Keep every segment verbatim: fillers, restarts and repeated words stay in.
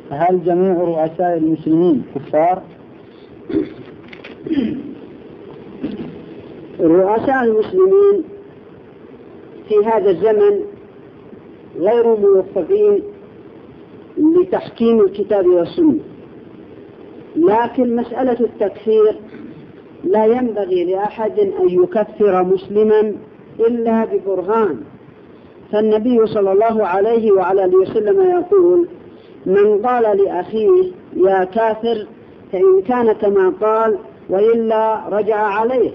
هل جميع رؤساء المسلمين كفار؟ رؤساء المسلمين في هذا الزمن غير موفقين لتحكيم الكتاب والسنة، لكن مسألة التكفير لا ينبغي لأحد أن يكفر مسلما إلا ببرهان. فالنبي صلى الله عليه وعلى آله وسلم يقول: من قال لأخيه يا كافر فإن كان كما قال وإلا رجع عليه.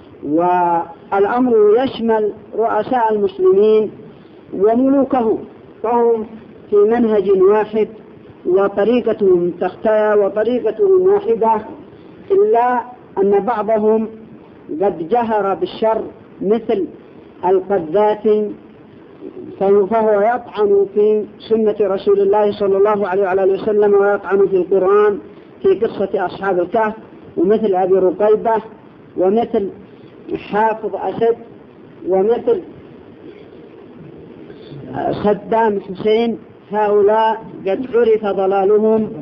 والأمر يشمل رؤساء المسلمين وملوكهم، فهم في منهج واحد وطريقتهم تختلف وطريقتهم واحدة، إلا أن بعضهم قد جهر بالشر مثل القذافي، فهو يطعن في سنة رسول الله صلى الله عليه وعلى آله وسلم ويطعن في القرآن في قصة أصحاب الكهف، ومثل أبي رقيبة، ومثل حافظ أسد، ومثل صدام حسين. هؤلاء قد عرف ضلالهم.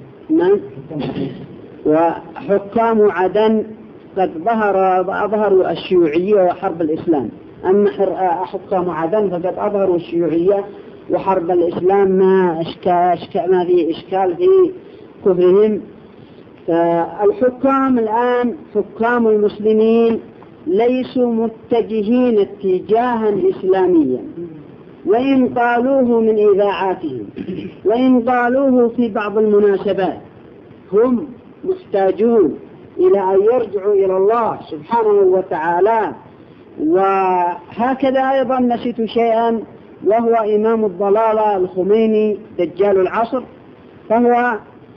وحكام عدن قد ظهر أظهروا الشيوعية وحرب الإسلام. أما حكام عدن فقد أظهروا الشيوعية وحرب الإسلام، ما إشكال, إشكال ما في إشكال في كفرهم. فالحكام الآن حكام المسلمين ليسوا متجهين اتجاها إسلاميا، وإن قالوه من إذاعاتهم وإن قالوه في بعض المناسبات، هم محتاجون إلى أن يرجعوا إلى الله سبحانه وتعالى. وهكذا أيضا نسيت شيئا، وهو إمام الضلالة الخميني دجال العصر، فهو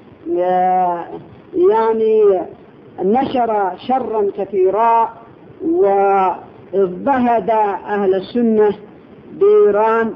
يعني نشر شرا كثيرا واضطهد أهل السنة بإيران،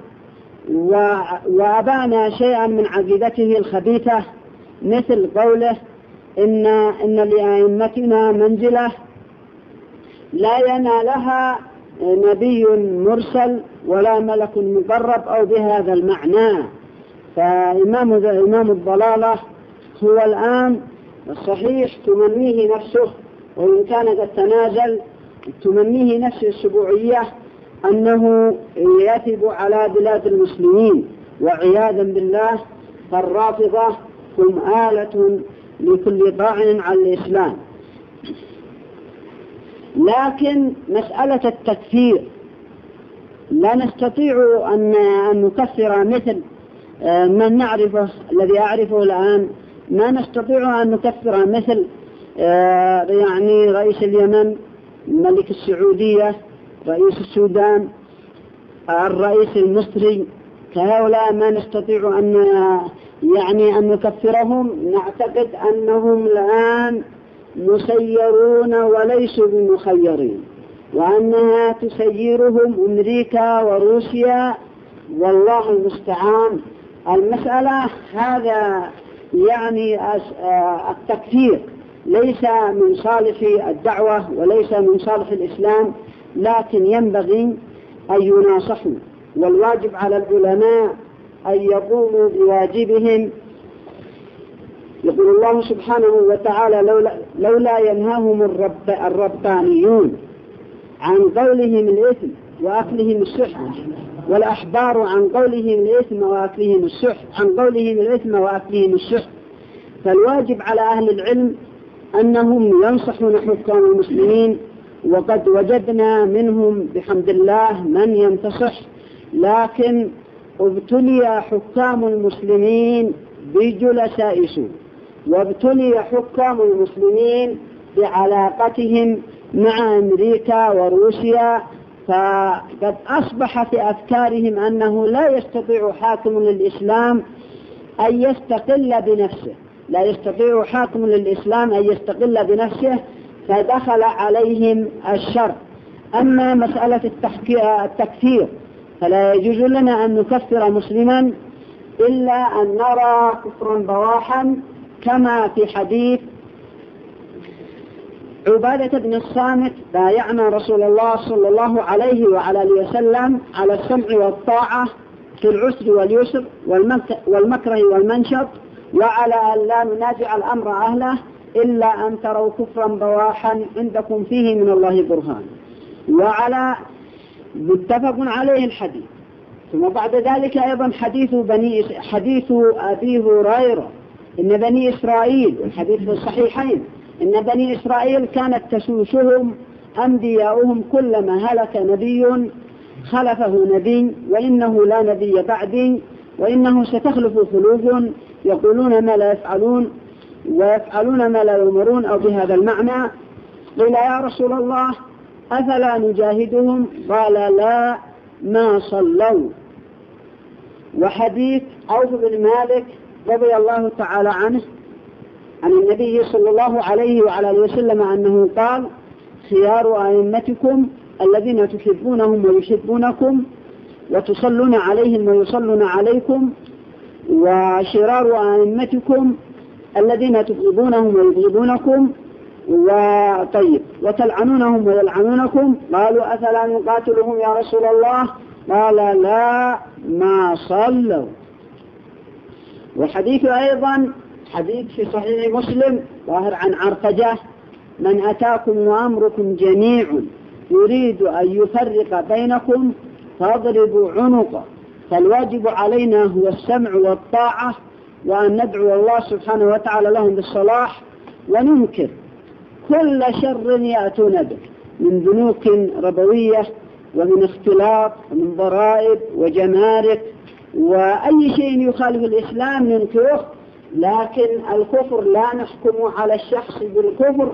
وأبان شيئا من عقيدته الخبيثة، مثل قوله إن, إن لأئمتنا منزلة لا ينالها نبي مرسل ولا ملك مقرب، أو بهذا المعنى. فإمام إمام الضلالة هو الآن صحيح تمنيه نفسه، وإن كان قد تنازل، تمنيه نفسه السبوعية أنه يثب على بلاد المسلمين، وعياذا بالله فالرافضة هم آلة لكل طاعن على الإسلام. لكن مسألة التكفير لا نستطيع أن نكفر مثل من نعرفه الذي أعرفه الآن. ما نستطيع أن نكفر مثل يعني رئيس اليمن، ملك السعودية، رئيس السودان، الرئيس المصري. كهؤلاء ما نستطيع أن يعني أن نكفرهم، نعتقد أنهم الآن مسيرون وليسوا بمخيرين، وأنها تسيرهم أمريكا وروسيا، والله المستعان. المسألة هذا يعني التكفير ليس من صالح الدعوة وليس من صالح الإسلام، لكن ينبغي أن يناصحوا، والواجب على العلماء أن يقوموا بواجبهم. يقول الله سبحانه وتعالى: لولا, لولا ينهاهم الرب الربانيون عن قولهم الإثم وأكلهم السحت، والأحبار عن قولهم الإثم وأكلهم السحت عن قولهم الإثم وأكلهم السحت. فالواجب على أهل العلم أنهم ينصحون حكام المسلمين، وقد وجدنا منهم بحمد الله من ينتصح، لكن ابتلي حكام المسلمين بجلساء سوء، وابتلي حكام المسلمين بعلاقتهم مع أمريكا وروسيا، فقد أصبح في أفكارهم أنه لا يستطيع حاكم للإسلام أن يستقل بنفسه، لا يستطيع حاكم للإسلام أن يستقل بنفسه، فدخل عليهم الشر. أما مسألة التكفير فلا يجوز لنا أن نكفر مسلما إلا أن نرى كفرا بواحا، كما في حديث عبادة بن الصامت: بايعنا رسول الله صلى الله عليه وعلى آله وسلم على السمع والطاعة في العسر واليسر والمكره والمنشط وعلى أن لا ننازع الأمر أهله إلا أن تروا كفرا بواحا عندكم فيه من الله برهان، وعلى متفق عليه الحديث. ثم بعد ذلك أيضا حديث بني حديث أبي هريرة إن بني إسرائيل، الحديث في الصحيحين، إن بني إسرائيل كانت تسوسهم أنبياؤهم كلما هلك نبي خلفه نبي، وإنه لا نبي بعدي، وإنه ستخلف خلوف يقولون ما لا يفعلون ويفعلون ما لا يؤمرون، أو بهذا المعنى. قيل يا رسول الله أفلا نجاهدهم؟ قال لا ما صلوا. وحديث عوف بن مالك رضي الله تعالى عنه عن النبي صلى الله عليه وعلى آله وسلم أنه قال خيار أئمتكم الذين تحبونهم ويحبونكم وتصلون عليهم ويصلون عليكم، وشرار أئمتكم الذين تبغضونهم ويبغضونكم وطيب وتلعنونهم ويلعنونكم. قالوا أفلا نقاتلهم يا رسول الله؟ قال لا ما صلوا. وحديث أيضا حديث في صحيح مسلم ظاهر عن عرفجة من أتاكم وأمركم جميع يريد أن يفرق بينكم فاضربوا عنقه، فالواجب علينا هو السمع والطاعة، وأن ندعو الله سبحانه وتعالى لهم بالصلاح، وننكر كل شر يأتون به من بنوك ربوية ومن اختلاط ومن ضرائب وجمارك وأي شيء يخالف الإسلام ننكره. لكن الكفر لا نحكم على الشخص بالكفر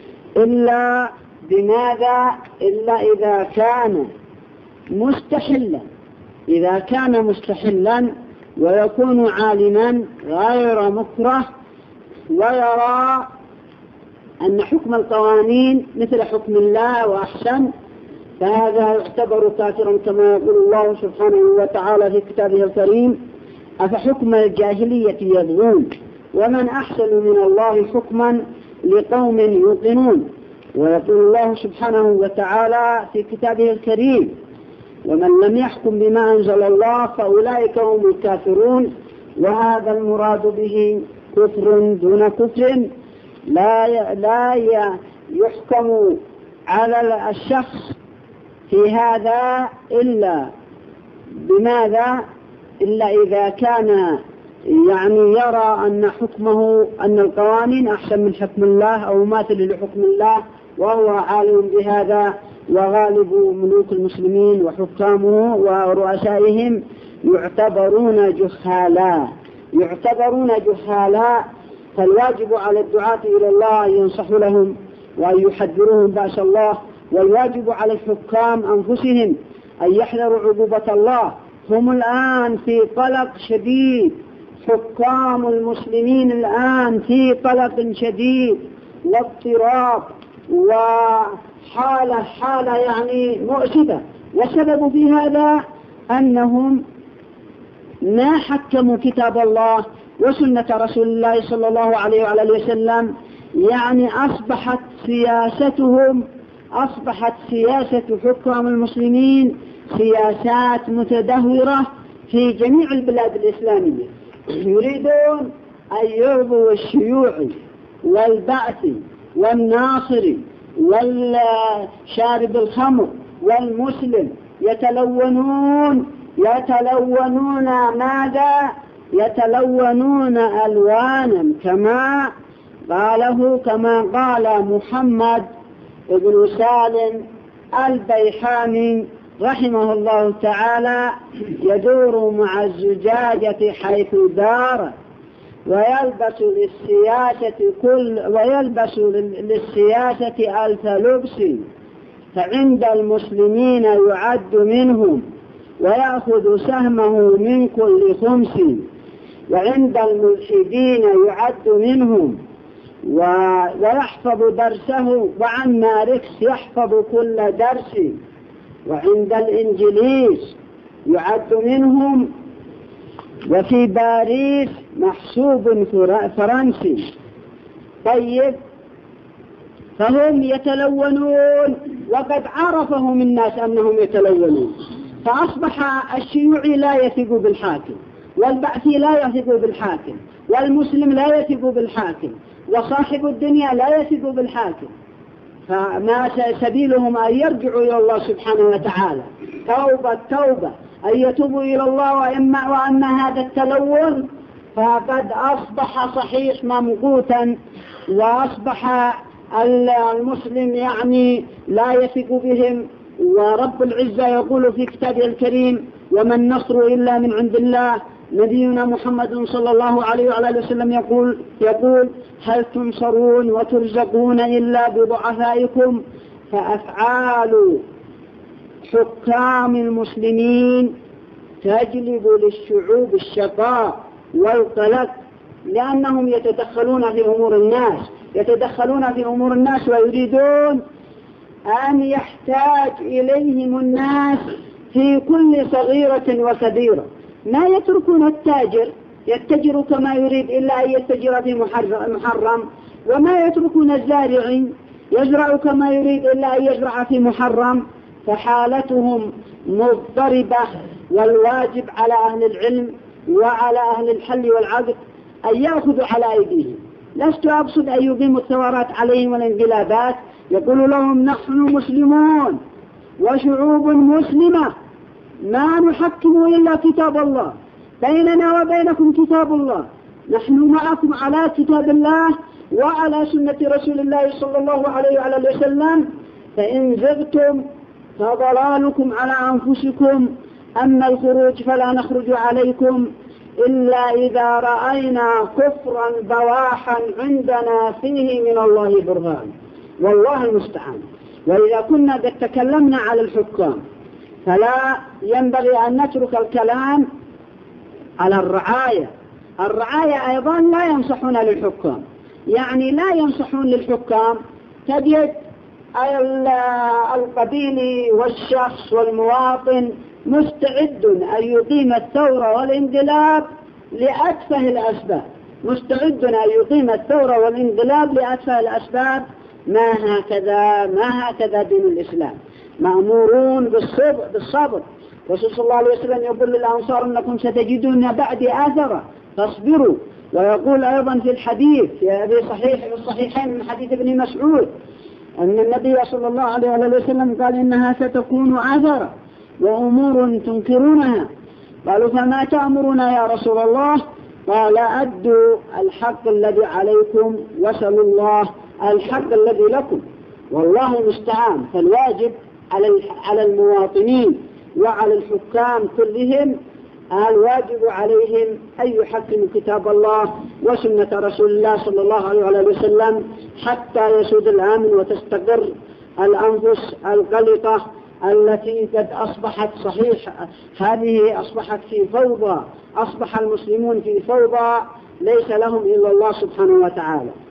إلا بماذا؟ إلا إذا كان مستحلا، إذا كان مستحلا ويكون عالما غير مكره ويرى أن حكم القوانين مثل حكم الله وأحسن، فهذا يعتبر كافرا كما يقول الله سبحانه وتعالى في كتابه الكريم أفحكم الجاهلية يبغون ومن أحسن من الله حكما لقوم يوقنون. ويقول الله سبحانه وتعالى في كتابه الكريم ومن لم يحكم بما أنزل الله فأولئك هم الكافرون. وهذا المراد به كفر دون كفر، لا لا يحكم على الشخص في هذا إلا بماذا؟ إلا إذا كان يعني يرى أن حكمه أن القوانين أحسن من حكم الله أو ماثل لحكم الله وهو عالم بهذا. وغالب ملوك المسلمين وحكامه ورؤسائهم يعتبرون جهالا يعتبرون جهالا فالواجب على الدعاة إلى الله أن ينصحوا لهم وأن يحذروهم بأس الله، والواجب على الحكام أنفسهم أن يحذروا عقوبة الله. هم الآن في قلق شديد، حكام المسلمين الآن في قلق شديد واضطراب وحالة حالة يعني مؤسفة. والسبب في هذا أنهم ما حكموا كتاب الله وسنة رسول الله صلى الله عليه وعلى اله وسلم، يعني أصبحت سياستهم أصبحت سياسة حكام المسلمين سياسات متدهورة في جميع البلاد الإسلامية. يريدون أن يرضوا الشيوعي والبعثي والناصري والشارب الخمر والمسلم، يتلونون يتلونون ماذا؟ يتلونون ألوانا كما قاله كما قال محمد بن سالم البيحاني رحمه الله تعالى: يدور مع الزجاجة حيث دار ويلبس للسياسة كل ويلبس للسياسة ألف لبس، فعند المسلمين يعد منهم ويأخذ سهمه من كل خمس، وعند الملحدين يعد منهم ويحفظ درسه، وعن ماركس يحفظ كل درس، وعند الإنجليز يعد منهم، وفي باريس محسوب فرنسي. طيب، فهم يتلونون وقد عرفهم الناس أنهم يتلونون، فأصبح الشيوعي لا يثق بالحاكم والبعثي لا يثق بالحاكم، والمسلم لا يثق بالحاكم، وصاحب الدنيا لا يثق بالحاكم. فما سبيلهم أن يرجعوا إلى الله سبحانه وتعالى توبة توبة، أن يتوبوا إلى الله. وإما وأما هذا التلون فقد أصبح صحيح ممقوتا، وأصبح المسلم يعني لا يثق بهم. ورب العزة يقول في كتابه الكريم: وما النصر إلا من عند الله. نبينا محمد صلى الله عليه وعلى وسلم يقول يقول هل تنصرون وترزقون إلا بضعفائكم. فأفعال حكام المسلمين تجلب للشعوب الشقاء والقلق، لأنهم يتدخلون في أمور الناس يتدخلون في أمور الناس ويريدون أن يحتاج إليهم الناس في كل صغيرة وكبيرة. ما يتركون التاجر يتجر كما يريد إلا أن يتجر في محرم، وما يتركون الزارع يزرع كما يريد إلا أن يزرع في محرم. فحالتهم مضطربة، والواجب على أهل العلم وعلى أهل الحل والعقد أن يأخذوا على أيديهم. لست أقصد أن يقيموا الثورات عليهم والانقلابات، يقول لهم: نحن مسلمون وشعوب مسلمة، ما نحكم إلا كتاب الله، بيننا وبينكم كتاب الله، نحن معكم على كتاب الله وعلى سنة رسول الله صلى الله عليه وعلى وسلم، فإن زغتم فضلالكم على أنفسكم، أما الخروج فلا نخرج عليكم إلا إذا رأينا كفرا بواحا عندنا فيه من الله برهان، والله المستعان. وإذا كنا قد تكلمنا على الحكام فلا ينبغي أن نترك الكلام على الرعاية. الرعاية أيضا لا ينصحون للحكام، يعني لا ينصحون للحكام. تجد القبيلي والشخص والمواطن مستعد أن يقيم الثورة والانقلاب لأتفه الأسباب، مستعد أن يقيم الثورة والانقلاب لأتفه الأسباب. ما هكذا ما هكذا دين الإسلام. مأمورون بالصبر بالصبر. رسول صلى الله عليه وسلم يقول للأنصار: أنكم ستجدون بعدي آثرة فاصبروا. ويقول أيضا في الحديث في صحيح في الصحيحين من حديث ابن مسعود أن النبي صلى الله عليه وسلم قال: إنها ستكون آثرة وأمور تنكرونها. قالوا: فما تأمرنا يا رسول الله؟ قال: أدوا الحق الذي عليكم وسلوا الله الحق الذي لكم، والله المستعان. فالواجب على على المواطنين وعلى الحكام كلهم، الواجب عليهم أن يحكموا كتاب الله وسنة رسول الله صلى الله عليه وسلم حتى يسود الأمن وتستقر الأنفس القلقة التي قد أصبحت صحيح. هذه أصبحت في فوضى، أصبح المسلمون في فوضى ليس لهم إلا الله سبحانه وتعالى.